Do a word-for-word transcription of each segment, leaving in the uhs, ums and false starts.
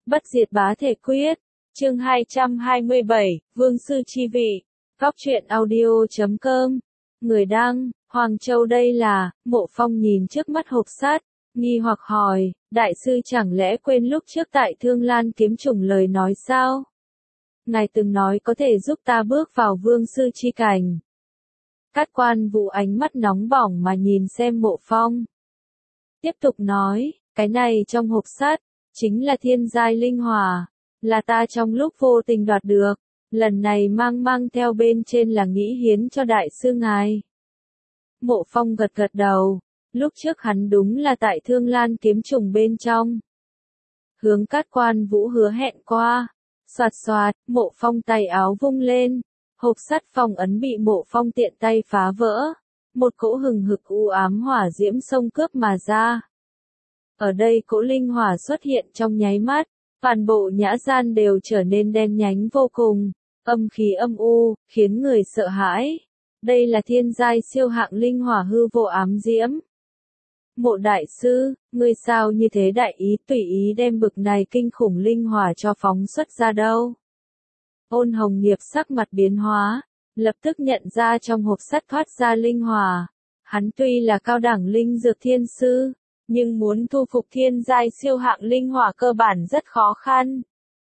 Bất diệt bá thể quyết. Chương hai trăm hai mươi bảy, Vương sư chi vị. Góc truyện audio chấm com. Người đăng, Hoàng Châu. Đây là, Mộ Phong nhìn trước mắt hộp sắt, nghi hoặc hỏi, đại sư chẳng lẽ quên lúc trước tại Thương Lan kiếm trùng lời nói sao? Ngài từng nói có thể giúp ta bước vào vương sư chi cảnh. Cát Quan Vũ ánh mắt nóng bỏng mà nhìn xem Mộ Phong. Tiếp tục nói, cái này trong hộp sắt, chính là thiên giai linh hỏa, là ta trong lúc vô tình đoạt được, lần này mang mang theo bên trên là nghĩ hiến cho đại sư ngài. Mộ Phong gật gật đầu, lúc trước hắn đúng là tại Thương Lan kiếm trùng bên trong. Hướng Cát Quan Vũ hứa hẹn qua, xoạt xoạt, Mộ Phong tay áo vung lên, hộp sắt phong ấn bị Mộ Phong tiện tay phá vỡ, một cỗ hừng hực u ám hỏa diễm xông cướp mà ra. Ở đây cỗ linh hỏa xuất hiện trong nháy mắt, toàn bộ nhã gian đều trở nên đen nhánh vô cùng, âm khí âm u, khiến người sợ hãi. Đây là thiên giai siêu hạng linh hỏa hư vô ám diễm. Mộ đại sư, ngươi sao như thế đại ý tùy ý đem bực này kinh khủng linh hỏa cho phóng xuất ra đâu? Ôn Hồng Nghiệp sắc mặt biến hóa, lập tức nhận ra trong hộp sắt thoát ra linh hỏa. Hắn tuy là cao đẳng linh dược thiên sư, nhưng muốn thu phục thiên giai siêu hạng linh hỏa cơ bản rất khó khăn.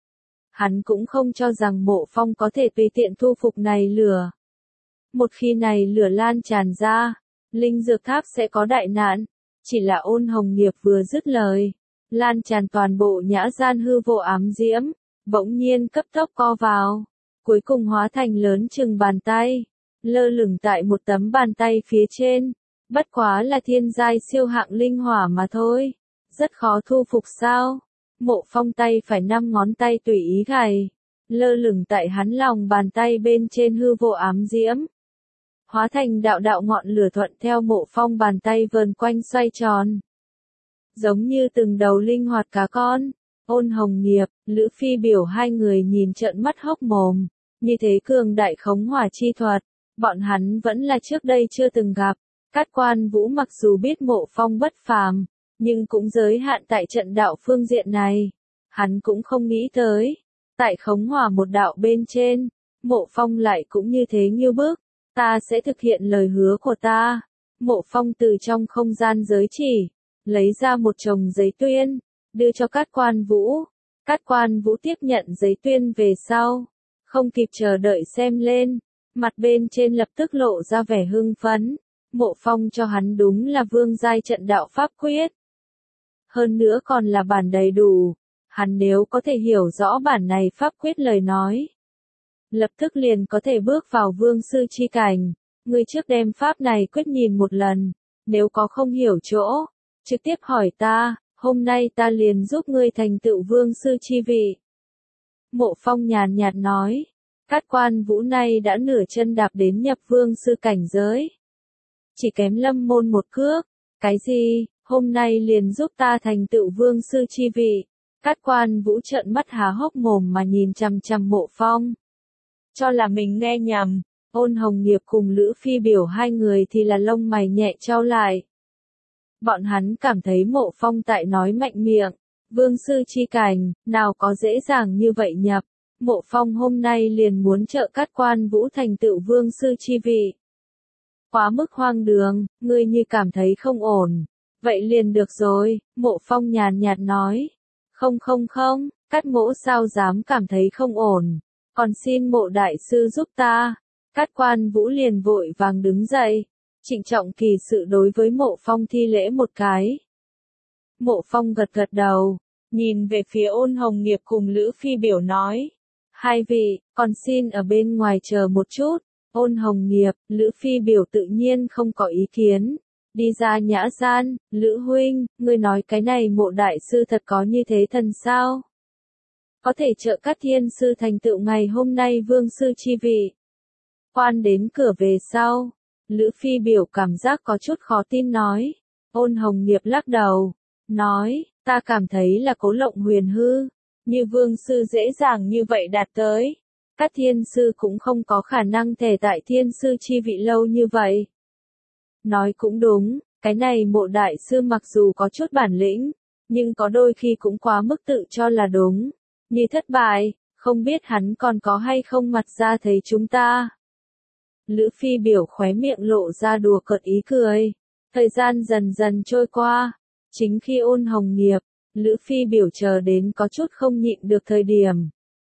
Hắn cũng không cho rằng Mộ Phong có thể tùy tiện thu phục này lửa. Một khi này lửa lan tràn ra, linh dược tháp sẽ có đại nạn. Chỉ là Ôn Hồng Nghiệp vừa dứt lời, lan tràn toàn bộ nhã gian hư vô ám diễm, bỗng nhiên cấp tốc co vào, cuối cùng hóa thành lớn chừng bàn tay, lơ lửng tại một tấm bàn tay phía trên. Bất quá là thiên giai siêu hạng linh hỏa mà thôi, rất khó thu phục sao? Mộ Phong tay phải năm ngón tay tùy ý gảy, lơ lửng tại hắn lòng bàn tay bên trên hư vô ám diễm, hóa thành đạo đạo ngọn lửa thuận theo Mộ Phong bàn tay vờn quanh xoay tròn, giống như từng đầu linh hoạt cá con. Ôn Hồng Nghiệp, Lữ Phi Biểu hai người nhìn trợn mắt hốc mồm, như thế cường đại khống hỏa chi thuật, bọn hắn vẫn là trước đây chưa từng gặp. Cát Quan Vũ mặc dù biết Mộ Phong bất phàm, nhưng cũng giới hạn tại trận đạo phương diện này. Hắn cũng không nghĩ tới, tại khống hỏa một đạo bên trên, Mộ Phong lại cũng như thế nghiêu bức. Ta sẽ thực hiện lời hứa của ta. Mộ Phong từ trong không gian giới chỉ, lấy ra một chồng giấy tuyên, đưa cho Cát Quan Vũ. Cát Quan Vũ tiếp nhận giấy tuyên về sau, không kịp chờ đợi xem lên, mặt bên trên lập tức lộ ra vẻ hưng phấn. Mộ Phong cho hắn đúng là vương giai trận đạo pháp quyết. Hơn nữa còn là bản đầy đủ, hắn nếu có thể hiểu rõ bản này pháp quyết lời nói, lập tức liền có thể bước vào vương sư chi cảnh. Ngươi trước đem pháp này quyết nhìn một lần, nếu có không hiểu chỗ, trực tiếp hỏi ta, hôm nay ta liền giúp ngươi thành tựu vương sư chi vị. Mộ Phong nhàn nhạt nói, Cát Quan Vũ này đã nửa chân đạp đến nhập vương sư cảnh giới. Chỉ kém lâm môn một cước, cái gì, hôm nay liền giúp ta thành tựu vương sư chi vị. Cát Quan Vũ trợn mắt há hốc mồm mà nhìn chằm chằm Mộ Phong. Cho là mình nghe nhầm, Ôn Hồng Nghiệp cùng Lữ Phi Biểu hai người thì là lông mày nhẹ chau lại. Bọn hắn cảm thấy Mộ Phong tại nói mạnh miệng, vương sư chi cảnh, nào có dễ dàng như vậy nhập. Mộ Phong hôm nay liền muốn trợ Cát Quan Vũ thành tựu vương sư chi vị. Quá mức hoang đường, ngươi như cảm thấy không ổn. Vậy liền được rồi, Mộ Phong nhàn nhạt nói. Không không không, Cát mỗ sao dám cảm thấy không ổn. Còn xin Mộ đại sư giúp ta. Cát Quan Vũ liền vội vàng đứng dậy, trịnh trọng kỳ sự đối với Mộ Phong thi lễ một cái. Mộ Phong gật gật đầu, nhìn về phía Ôn Hồng Nghiệp cùng Lữ Phi Biểu nói. Hai vị, còn xin ở bên ngoài chờ một chút. Ôn Hồng Nghiệp, Lữ Phi Biểu tự nhiên không có ý kiến. Đi ra nhã gian, Lữ huynh, ngươi nói cái này Mộ đại sư thật có như thế thần sao? Có thể trợ Cát thiên sư thành tựu ngày hôm nay vương sư chi vị. Quan đến cửa về sau, Lữ Phi Biểu cảm giác có chút khó tin nói. Ôn Hồng Nghiệp lắc đầu, nói, ta cảm thấy là Cố Lộng huyền hư, như vương sư dễ dàng như vậy đạt tới. Cát thiên sư cũng không có khả năng thể tại thiên sư chi vị lâu như vậy. Nói cũng đúng, cái này Mộ đại sư mặc dù có chút bản lĩnh, nhưng có đôi khi cũng quá mức tự cho là đúng. Như thất bại, không biết hắn còn có hay không mặt ra thấy chúng ta. Lữ Phi Biểu khóe miệng lộ ra đùa cợt ý cười. Thời gian dần dần trôi qua, chính khi Ôn Hồng Nghiệp, Lữ Phi Biểu chờ đến có chút không nhịn được thời điểm.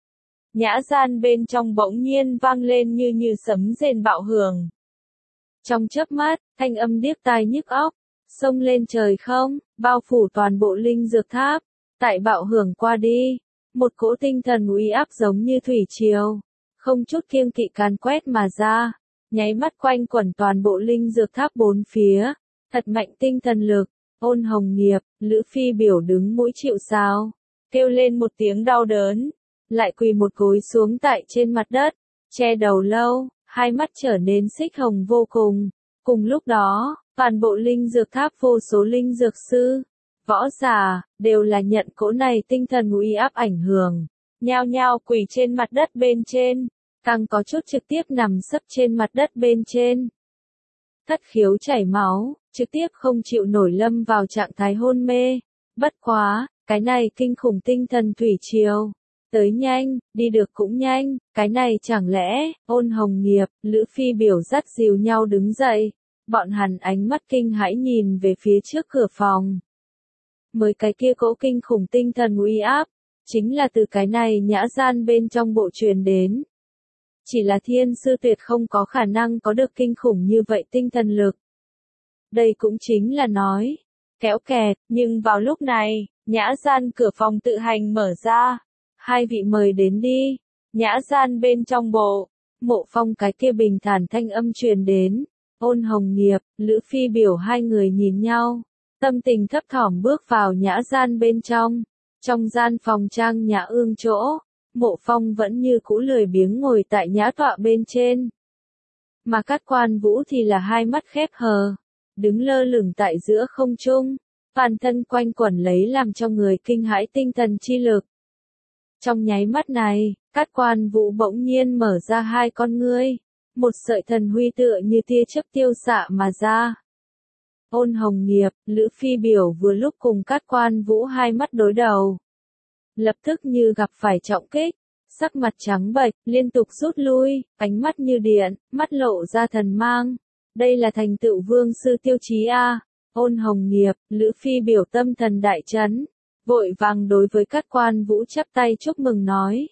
Nhã gian bên trong bỗng nhiên vang lên như như sấm rền bạo hưởng. Trong chớp mắt, thanh âm điếc tai nhức óc, xông lên trời không, bao phủ toàn bộ linh dược tháp. Tại bạo hưởng qua đi, một cỗ tinh thần uy áp giống như thủy triều, không chút kiêng kỵ càn quét mà ra, nháy mắt quanh quẩn toàn bộ linh dược tháp bốn phía, thật mạnh tinh thần lực. Ôn Hồng Nghiệp, Lữ Phi Biểu đứng mũi chịu sào, kêu lên một tiếng đau đớn, lại quỳ một gối xuống tại trên mặt đất, che đầu lâu, hai mắt trở nên xích hồng vô cùng. Cùng lúc đó, toàn bộ linh dược tháp vô số linh dược sư, võ giả, đều là nhận cỗ này tinh thần uy áp ảnh hưởng, nhao nhao quỳ trên mặt đất bên trên, càng có chút trực tiếp nằm sấp trên mặt đất bên trên. Thất khiếu chảy máu, trực tiếp không chịu nổi lâm vào trạng thái hôn mê. Bất quá, cái này kinh khủng tinh thần thủy triều. Tới nhanh, đi được cũng nhanh, cái này chẳng lẽ, Ôn Hồng Nghiệp, Lữ Phi Biểu dắt dìu nhau đứng dậy. Bọn hắn ánh mắt kinh hãi nhìn về phía trước cửa phòng. Mới cái kia cỗ kinh khủng tinh thần uy áp, chính là từ cái này nhã gian bên trong bộ truyền đến. Chỉ là thiên sư tuyệt không có khả năng có được kinh khủng như vậy tinh thần lực. Đây cũng chính là nói, kéo kẹt, nhưng vào lúc này, nhã gian cửa phòng tự hành mở ra. Hai vị mời đến đi. Nhã gian bên trong bộ, Mộ Phong cái kia bình thản thanh âm truyền đến. Ôn Hồng Nghiệp, Lữ Phi Biểu hai người nhìn nhau, tâm tình thấp thỏm bước vào nhã gian bên trong. Trong gian phòng trang nhã ương chỗ, Mộ Phong vẫn như cũ lười biếng ngồi tại nhã tọa bên trên. Mà Cát Quan Vũ thì là hai mắt khép hờ, đứng lơ lửng tại giữa không trung, toàn thân quanh quẩn lấy làm cho người kinh hãi tinh thần chi lực. Trong nháy mắt này, Cát Quan Vũ bỗng nhiên mở ra hai con ngươi, một sợi thần huy tựa như tia chớp tiêu xạ mà ra. Ôn Hồng Nghiệp, Lữ Phi Biểu vừa lúc cùng Cát Quan Vũ hai mắt đối đầu. Lập tức như gặp phải trọng kích, sắc mặt trắng bệch, liên tục rút lui, ánh mắt như điện, mắt lộ ra thần mang. Đây là thành tựu vương sư tiêu chí A. Ôn Hồng Nghiệp, Lữ Phi Biểu tâm thần đại chấn, vội vàng đối với Cát Quan Vũ chắp tay chúc mừng nói.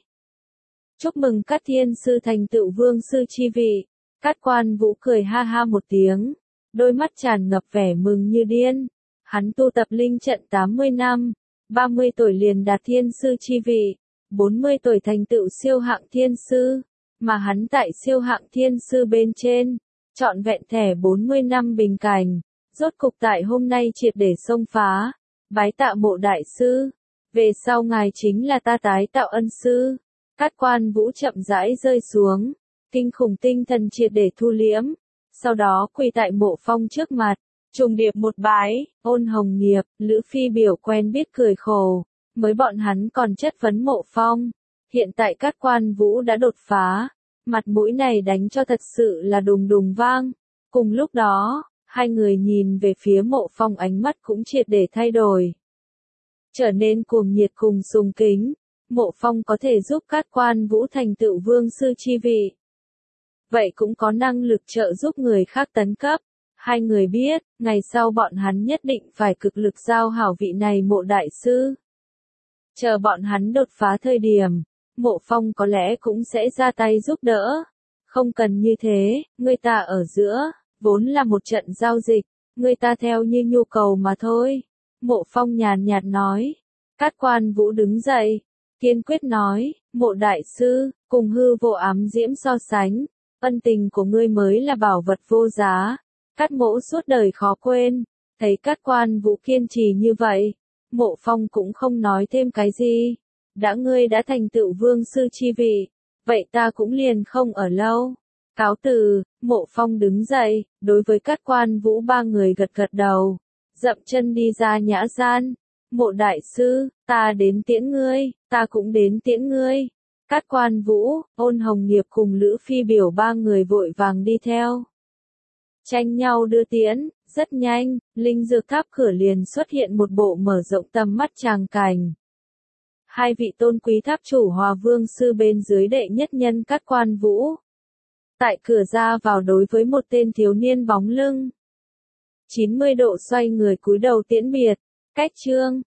Chúc mừng Cát Thiên sư thành tựu vương sư chi vị. Cát Quan Vũ cười ha ha một tiếng, đôi mắt tràn ngập vẻ mừng như điên. Hắn tu tập linh trận tám mươi năm, ba mươi tuổi liền đạt thiên sư chi vị, bốn mươi tuổi thành tựu siêu hạng thiên sư, mà hắn tại siêu hạng thiên sư bên trên, trọn vẹn thẻ bốn mươi năm bình cảnh, rốt cục tại hôm nay triệt để xông phá, bái tạ Mộ đại sư, về sau ngài chính là ta tái tạo ân sư. Cát Quan Vũ chậm rãi rơi xuống, kinh khủng tinh thần triệt để thu liễm, sau đó quỳ tại Mộ Phong trước mặt, trùng điệp một bái. Ôn Hồng Nghiệp, Lữ Phi Biểu quen biết cười khổ, mới bọn hắn còn chất vấn Mộ Phong, hiện tại Cát Quan Vũ đã đột phá, mặt mũi này đánh cho thật sự là đùng đùng vang. Cùng lúc đó, hai người nhìn về phía Mộ Phong ánh mắt cũng triệt để thay đổi, trở nên cuồng nhiệt cùng sùng kính. Mộ Phong có thể giúp Cát Quan Vũ thành tựu vương sư chi vị, vậy cũng có năng lực trợ giúp người khác tấn cấp. Hai người biết, ngày sau bọn hắn nhất định phải cực lực giao hảo vị này Mộ đại sư. Chờ bọn hắn đột phá thời điểm, Mộ Phong có lẽ cũng sẽ ra tay giúp đỡ. Không cần như thế, người ta ở giữa, vốn là một trận giao dịch, người ta theo như nhu cầu mà thôi. Mộ Phong nhàn nhạt nói. Cát Quan Vũ đứng dậy, kiên quyết nói, Mộ đại sư, cùng hư vô ám diễm so sánh, ân tình của ngươi mới là bảo vật vô giá. Cát mỗ suốt đời khó quên. Thấy Cát Quan Vũ kiên trì như vậy, Mộ Phong cũng không nói thêm cái gì. Đã ngươi đã thành tựu vương sư chi vị, vậy ta cũng liền không ở lâu. Cáo từ. Mộ Phong đứng dậy, đối với Cát Quan Vũ ba người gật gật đầu, dậm chân đi ra nhã gian. Mộ đại sư, ta đến tiễn ngươi, ta cũng đến tiễn ngươi. Cát Quan Vũ, Ôn Hồng Nghiệp cùng Lữ Phi Biểu ba người vội vàng đi theo, tranh nhau đưa tiễn. Rất nhanh, linh dược tháp cửa liền xuất hiện một bộ mở rộng tầm mắt tràng cảnh. Hai vị tôn quý tháp chủ Hòa Vương sư bên dưới đệ nhất nhân Cát Quan Vũ. Tại cửa ra vào đối với một tên thiếu niên bóng lưng. chín mươi độ xoay người cúi đầu tiễn biệt. Cách chương.